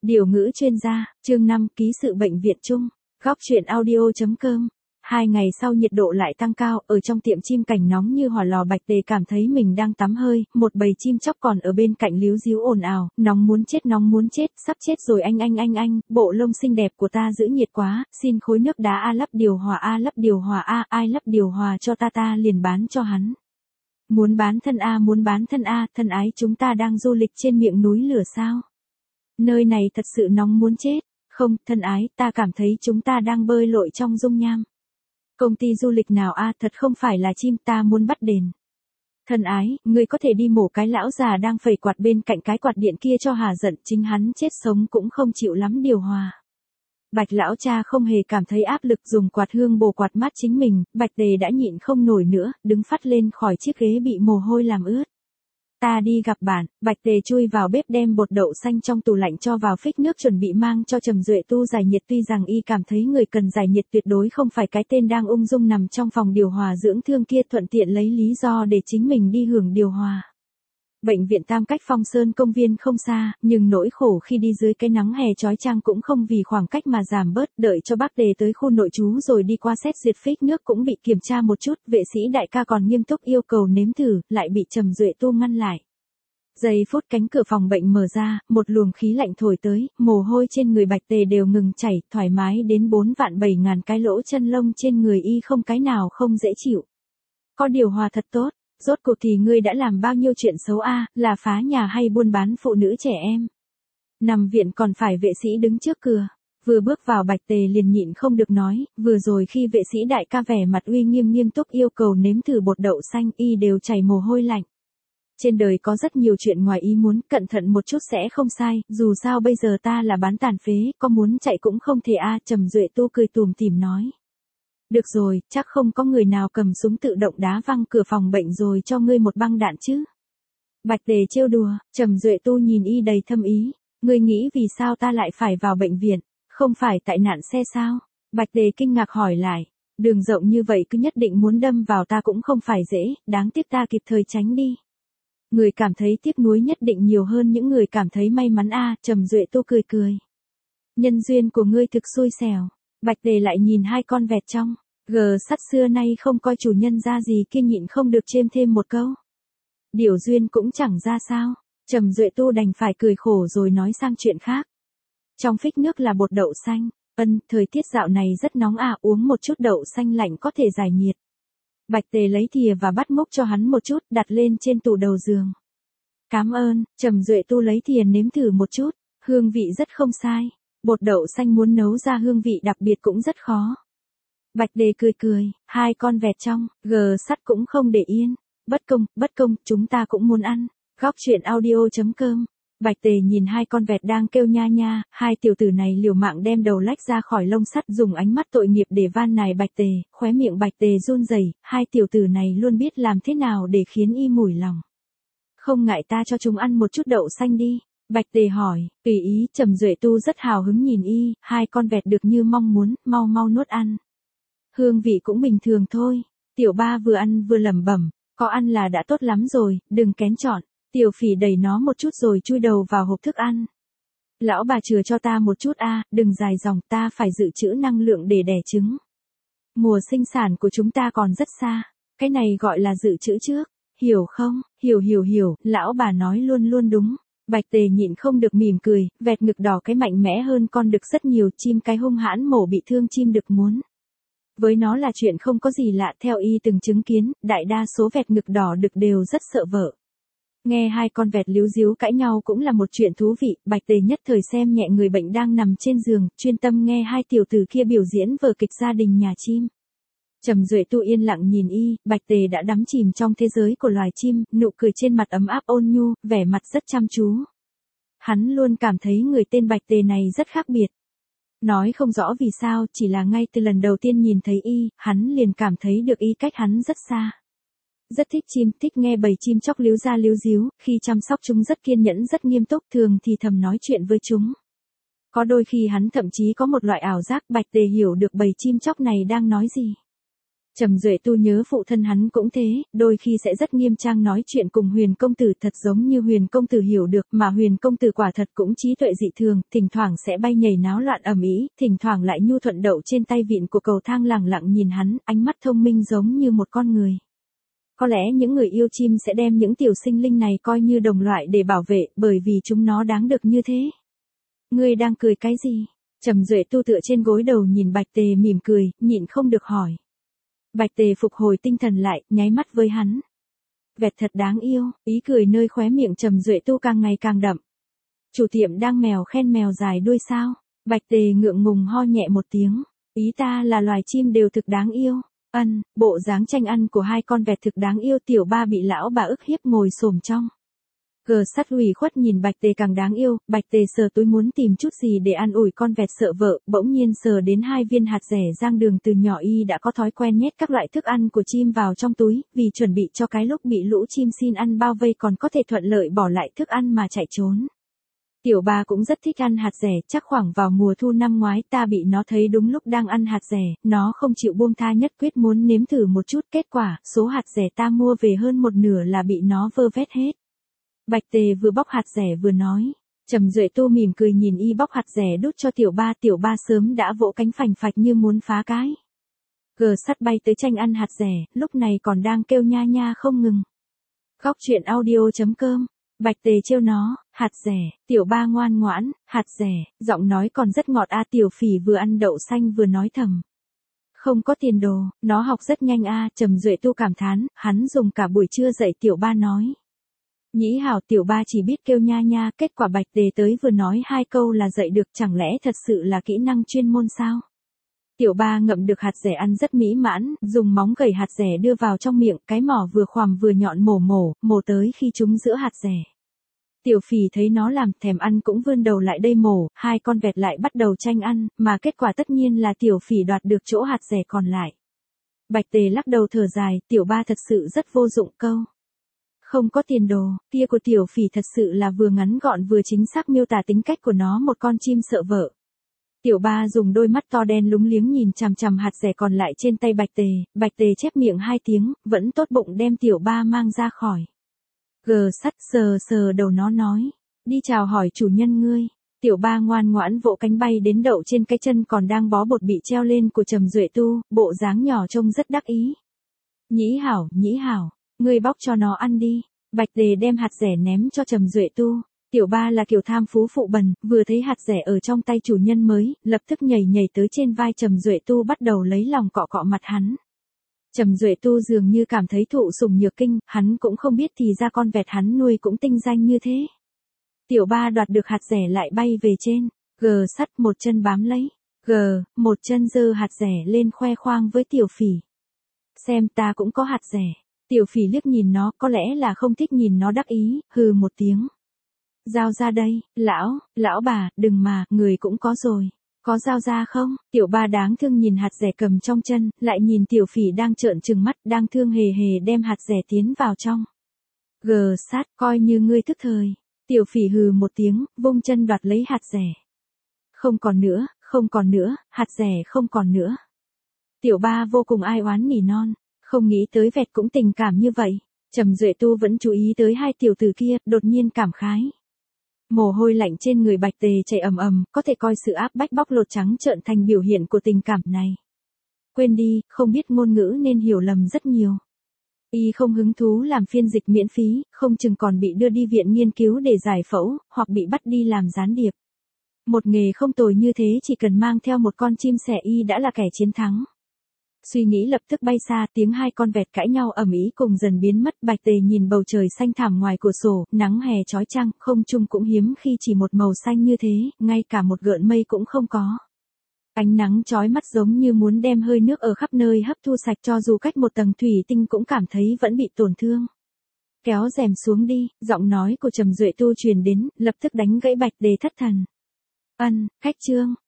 Điều ngữ chuyên gia, chương 5, ký sự bệnh viện chung, góc chuyện audio.com. 2 ngày sau nhiệt độ lại tăng cao, ở trong tiệm chim cảnh nóng như hỏa lò. Bạch Tề cảm thấy mình đang tắm hơi, một bầy chim chóc còn ở bên cạnh líu ríu ồn ào, nóng muốn chết, sắp chết rồi anh, bộ lông xinh đẹp của ta giữ nhiệt quá, xin khối nước đá a, lắp điều hòa a, ai lắp điều hòa cho ta liền bán cho hắn. Muốn bán thân a, thân ái chúng ta đang du lịch trên miệng núi lửa sao? Nơi này thật sự nóng muốn chết. Không, thân ái, ta cảm thấy chúng ta đang bơi lội trong dung nham. Công ty du lịch nào a, thật không phải là chim, ta muốn bắt đền. Thân ái, ngươi có thể đi mổ cái lão già đang phẩy quạt bên cạnh cái quạt điện kia cho hà giận, chính hắn chết sống cũng không chịu lắm điều hòa. Bạch lão cha không hề cảm thấy áp lực, dùng quạt hương bồ quạt mát chính mình. Bạch Tề đã nhịn không nổi nữa, đứng phắt lên khỏi chiếc ghế bị mồ hôi làm ướt. Ta đi gặp bạn. Bạch Tề chui vào bếp đem bột đậu xanh trong tủ lạnh cho vào phích nước chuẩn bị mang cho Trầm Duệ Tu giải nhiệt. Tuy rằng y cảm thấy người cần giải nhiệt tuyệt đối không phải cái tên đang ung dung nằm trong phòng điều hòa dưỡng thương kia, thuận tiện lấy lý do để chính mình đi hưởng điều hòa. Bệnh viện Tam cách Phong Sơn công viên không xa, nhưng nỗi khổ khi đi dưới cái nắng hè chói chang cũng không vì khoảng cách mà giảm bớt. Đợi cho bác Tề tới khu nội trú rồi đi qua xét duyệt phích nước cũng bị kiểm tra một chút, vệ sĩ đại ca còn nghiêm túc yêu cầu nếm thử, lại bị Trầm Duệ Tu ngăn lại. Giây phút cánh cửa phòng bệnh mở ra, một luồng khí lạnh thổi tới, mồ hôi trên người Bạch Tề đều ngừng chảy, thoải mái đến 4.700.000 cái lỗ chân lông trên người y không cái nào không dễ chịu. Có điều hòa thật tốt. Rốt cuộc thì ngươi đã làm bao nhiêu chuyện xấu a, là phá nhà hay buôn bán phụ nữ trẻ em? Nằm viện còn phải vệ sĩ đứng trước cửa. Vừa bước vào Bạch Tề liền nhịn không được nói, vừa rồi khi vệ sĩ đại ca vẻ mặt uy nghiêm túc yêu cầu nếm thử bột đậu xanh, y đều chảy mồ hôi lạnh. Trên đời có rất nhiều chuyện ngoài ý muốn, cẩn thận một chút sẽ không sai, dù sao bây giờ ta là bán tàn phế, có muốn chạy cũng không thể a. Trầm Duệ Tu cười tủm tỉm nói. Được rồi, chắc không có người nào cầm súng tự động đá văng cửa phòng bệnh rồi cho ngươi một băng đạn chứ. Bạch Tề trêu đùa. Trầm Duệ Tu nhìn y đầy thâm ý. Ngươi nghĩ vì sao ta lại phải vào bệnh viện, không phải tại nạn xe sao? Bạch Tề kinh ngạc hỏi lại. Đường rộng như vậy cứ nhất định muốn đâm vào ta cũng không phải dễ, đáng tiếc ta kịp thời tránh đi. Người cảm thấy tiếc nuối nhất định nhiều hơn những người cảm thấy may mắn a. Trầm Duệ Tu cười. Nhân duyên của ngươi thực xui xẻo. Bạch Tề lại nhìn hai con vẹt trong sắt xưa nay không coi chủ nhân ra gì kia, nhịn không được chêm thêm một câu. Điều duyên cũng chẳng ra sao. Trầm Duệ Tu đành phải cười khổ rồi nói sang chuyện khác. Trong phích nước là bột đậu xanh. Thời tiết dạo này rất nóng à, uống một chút đậu xanh lạnh có thể giải nhiệt. Bạch Tề lấy thìa và bắt múc cho hắn một chút, đặt lên trên tủ đầu giường. Cảm ơn. Trầm Duệ Tu lấy thìa nếm thử một chút, hương vị rất không sai. Bột đậu xanh muốn nấu ra hương vị đặc biệt cũng rất khó. Bạch Tề cười, hai con vẹt trong sắt cũng không để yên. Bất công, chúng ta cũng muốn ăn. Góc chuyện audio.com. Bạch Tề nhìn hai con vẹt đang kêu nha, hai tiểu tử này liều mạng đem đầu lách ra khỏi lông sắt, dùng ánh mắt tội nghiệp để van nài Bạch Tề. Khóe miệng Bạch Tề run rẩy, hai tiểu tử này luôn biết làm thế nào để khiến y mủi lòng. Không ngại ta cho chúng ăn một chút đậu xanh đi. Bạch Tề hỏi. Tùy ý. Trầm Duệ Tu rất hào hứng nhìn y, hai con vẹt được như mong muốn, mau nuốt ăn. Hương vị cũng bình thường thôi. Tiểu Ba vừa ăn vừa lẩm bẩm, có ăn là đã tốt lắm rồi, đừng kén chọn. Tiểu Phỉ đẩy nó một chút rồi chui đầu vào hộp thức ăn. Lão bà chừa cho ta một chút a, đừng dài dòng, ta phải dự trữ năng lượng để đẻ trứng. Mùa sinh sản của chúng ta còn rất xa, cái này gọi là dự trữ trước, hiểu không? Hiểu, lão bà nói luôn đúng. Bạch Tề nhịn không được mỉm cười, vẹt ngực đỏ cái mạnh mẽ hơn con đực rất nhiều, chim cái hung hãn mổ bị thương chim đực muốn. Với nó là chuyện không có gì lạ, theo y từng chứng kiến, đại đa số vẹt ngực đỏ đực đều rất sợ vợ. Nghe hai con vẹt líu ríu cãi nhau cũng là một chuyện thú vị. Bạch Tề nhất thời xem nhẹ người bệnh đang nằm trên giường, chuyên tâm nghe hai tiểu tử kia biểu diễn vở kịch gia đình nhà chim. Trầm Duệ Tu yên lặng nhìn y, Bạch Tề đã đắm chìm trong thế giới của loài chim, nụ cười trên mặt ấm áp ôn nhu, vẻ mặt rất chăm chú. Hắn luôn cảm thấy người tên Bạch Tề này rất khác biệt. Nói không rõ vì sao, chỉ là ngay từ lần đầu tiên nhìn thấy y, hắn liền cảm thấy được y cách hắn rất xa. Rất thích chim, thích nghe bầy chim chóc líu ra líu díu, khi chăm sóc chúng rất kiên nhẫn rất nghiêm túc, thường thì thầm nói chuyện với chúng. Có đôi khi hắn thậm chí có một loại ảo giác Bạch Tề hiểu được bầy chim chóc này đang nói gì. Trầm Duệ Tu nhớ phụ thân hắn cũng thế, đôi khi sẽ rất nghiêm trang nói chuyện cùng Huyền công tử thật giống như Huyền công tử hiểu được, mà Huyền công tử quả thật cũng trí tuệ dị thường, thỉnh thoảng sẽ bay nhảy náo loạn ầm ĩ, thỉnh thoảng lại nhu thuận đậu trên tay vịn của cầu thang lẳng lặng nhìn hắn, ánh mắt thông minh giống như một con người. Có lẽ những người yêu chim sẽ đem những tiểu sinh linh này coi như đồng loại để bảo vệ, bởi vì chúng nó đáng được như thế. Ngươi đang cười cái gì? Trầm Duệ Tu tựa trên gối đầu nhìn Bạch Tề mỉm cười, nhịn không được hỏi. Bạch Tề phục hồi tinh thần lại, nháy mắt với hắn. Vẹt thật đáng yêu, ý cười nơi khóe miệng Trầm Duệ Tu càng ngày càng đậm. Chủ tiệm đang mèo khen mèo dài đuôi sao? Bạch Tề ngượng ngùng ho nhẹ một tiếng. Ý ta là loài chim đều thực đáng yêu. Bộ dáng tranh ăn của hai con vẹt thực đáng yêu. Tiểu Ba bị lão bà ức hiếp ngồi xổm trong. Gờ Sắt ủy khuất nhìn Bạch Tề càng đáng yêu, Bạch Tề sờ túi muốn tìm chút gì để an ủi con vẹt sợ vợ, bỗng nhiên sờ đến 2 viên hạt dẻ rang đường. Từ nhỏ y đã có thói quen nhét các loại thức ăn của chim vào trong túi, vì chuẩn bị cho cái lúc bị lũ chim xin ăn bao vây còn có thể thuận lợi bỏ lại thức ăn mà chạy trốn. Tiểu Ba cũng rất thích ăn hạt dẻ, chắc khoảng vào mùa thu năm ngoái ta bị nó thấy đúng lúc đang ăn hạt dẻ, nó không chịu buông tha, nhất quyết muốn nếm thử một chút. Kết quả, số hạt dẻ ta mua về hơn một nửa là bị nó vơ vét hết. Bạch Tề vừa bóc hạt dẻ vừa nói. Trầm Duệ Tu mỉm cười nhìn y bóc hạt dẻ đút cho Tiểu Ba sớm đã vỗ cánh phành phạch như muốn phá cái. Gờ Sắt bay tới tranh ăn hạt dẻ, lúc này còn đang kêu nha nha không ngừng. Góc truyện audio.com. Bạch Tề trêu nó, hạt dẻ, Tiểu Ba ngoan ngoãn, hạt dẻ, giọng nói còn rất ngọt. Tiểu Phỉ vừa ăn đậu xanh vừa nói thầm. Không có tiền đồ, nó học rất nhanh. Trầm Duệ Tu cảm thán, hắn dùng cả buổi trưa dạy Tiểu Ba nói. Nhĩ hảo. Tiểu Ba chỉ biết kêu nha nha, kết quả Bạch Tề tới vừa nói 2 câu là dạy được, chẳng lẽ thật sự là kỹ năng chuyên môn sao? Tiểu Ba ngậm được hạt dẻ ăn rất mỹ mãn, dùng móng gẩy hạt dẻ đưa vào trong miệng, cái mỏ vừa khoằm vừa nhọn mổ tới khi trúng giữa hạt dẻ. Tiểu Phỉ thấy nó làm, thèm ăn cũng vươn đầu lại đây mổ, 2 con vẹt lại bắt đầu tranh ăn, mà kết quả tất nhiên là Tiểu Phỉ đoạt được chỗ hạt dẻ còn lại. Bạch Tề lắc đầu thở dài, Tiểu Ba thật sự rất vô dụng. Câu không có tiền đồ, kia của Tiểu Phỉ thật sự là vừa ngắn gọn vừa chính xác miêu tả tính cách của nó, một con chim sợ vợ. Tiểu Ba dùng đôi mắt to đen lúng liếng nhìn chằm chằm hạt dẻ còn lại trên tay Bạch Tề chép miệng 2 tiếng, vẫn tốt bụng đem Tiểu Ba mang ra khỏi. Gờ Sắt sờ đầu nó nói, đi chào hỏi chủ nhân ngươi. Tiểu Ba ngoan ngoãn vỗ cánh bay đến đậu trên cái chân còn đang bó bột bị treo lên của Trầm Duệ Tu, bộ dáng nhỏ trông rất đắc ý. Nhĩ hảo, ngươi bóc cho nó ăn đi. Bạch Tề đem hạt dẻ ném cho Trầm Duệ Tu. Tiểu Ba là kiểu tham phú phụ bần, vừa thấy hạt dẻ ở trong tay chủ nhân mới, lập tức nhảy tới trên vai Trầm Duệ Tu bắt đầu lấy lòng cọ mặt hắn. Trầm Duệ Tu dường như cảm thấy thụ sủng nhược kinh, hắn cũng không biết thì ra con vẹt hắn nuôi cũng tinh danh như thế. Tiểu Ba đoạt được hạt dẻ lại bay về trên, Gờ Sắt một chân bám lấy, một chân giơ hạt dẻ lên khoe khoang với Tiểu Phỉ. Xem ta cũng có hạt dẻ. Tiểu Phỉ liếc nhìn nó, có lẽ là không thích nhìn nó đắc ý, hừ một tiếng. Giao ra đây, lão bà, đừng mà, người cũng có rồi. Có giao ra không? Tiểu Ba đáng thương nhìn hạt dẻ cầm trong chân, lại nhìn Tiểu Phỉ đang trợn trừng mắt, đang thương hề đem hạt dẻ tiến vào trong. Gờ Sắt, coi như ngươi thức thời. Tiểu Phỉ hừ một tiếng, vung chân đoạt lấy hạt dẻ. Không còn nữa, hạt dẻ không còn nữa. Tiểu Ba vô cùng ai oán nỉ non, không nghĩ tới vẹt cũng tình cảm như vậy. Trầm Duệ Tu vẫn chú ý tới 2 tiểu tử kia, đột nhiên cảm khái. Mồ hôi lạnh trên người Bạch Tề chảy ầm, có thể coi sự áp bách bóc lột trắng trợn thành biểu hiện của tình cảm này. Quên đi, không biết ngôn ngữ nên hiểu lầm rất nhiều. Y không hứng thú làm phiên dịch miễn phí, không chừng còn bị đưa đi viện nghiên cứu để giải phẫu, hoặc bị bắt đi làm gián điệp. Một nghề không tồi như thế chỉ cần mang theo một con chim sẻ y đã là kẻ chiến thắng. Suy nghĩ lập tức bay xa, tiếng 2 con vẹt cãi nhau ầm ĩ cùng dần biến mất. Bạch Tề nhìn bầu trời xanh thẳm ngoài cửa sổ, nắng hè chói chang, không trung cũng hiếm khi chỉ một màu xanh như thế, ngay cả một gợn mây cũng không có. Ánh nắng chói mắt giống như muốn đem hơi nước ở khắp nơi hấp thu sạch, cho dù cách một tầng thủy tinh cũng cảm thấy vẫn bị tổn thương. Kéo rèm xuống đi, giọng nói của Trầm Duệ Tu truyền đến, lập tức đánh gãy Bạch Tề thất thần. Khách trương,